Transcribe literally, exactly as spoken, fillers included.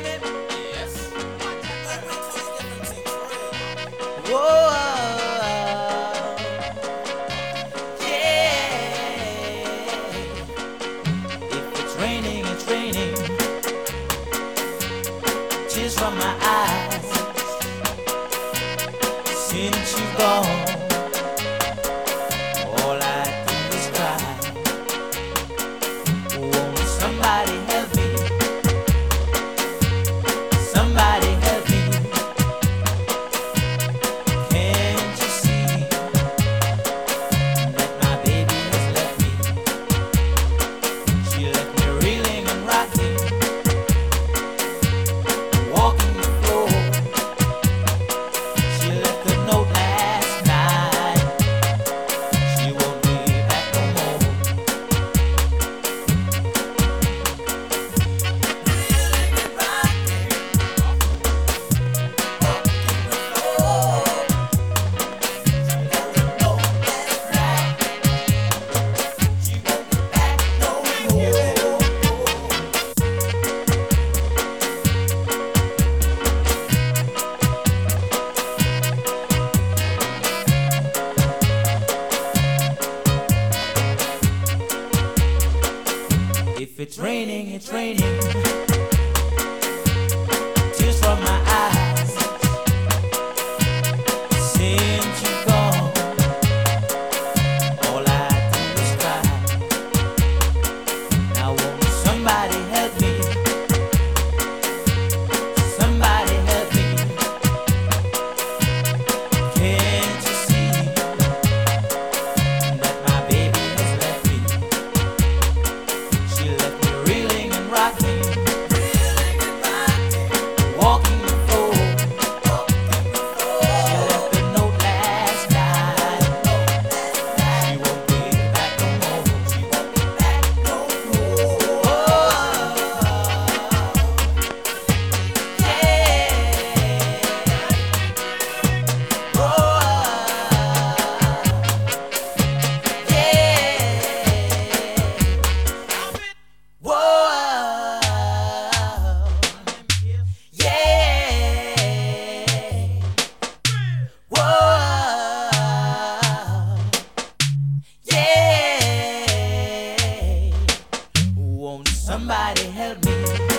Yes. Whoa, yeah. If it's raining, it's raining. Tears from my eyes. Since you've gone, all I do is cry. Won't somebody help me? Somebody help me. Can't you see that my baby has left me? She left me reeling and rocking, walking the floor. She left a note last night. She won't be back no more. Reeling and rocking, walking the floor. She left a note last night. She won't be back no more. If it's raining, it's raining. Tears from my eyes. Since you've gone, all I do is cry. Now won't somebody help me? Somebody help me. Can't you see that my baby has left me? She left me reeling and rocking, walking the floor. She left a note last night. She won't be back no more. She won't be back no more. Oh, yeah. Oh, yeah. Whoa, yeah. Whoa, yeah. Won't somebody help me?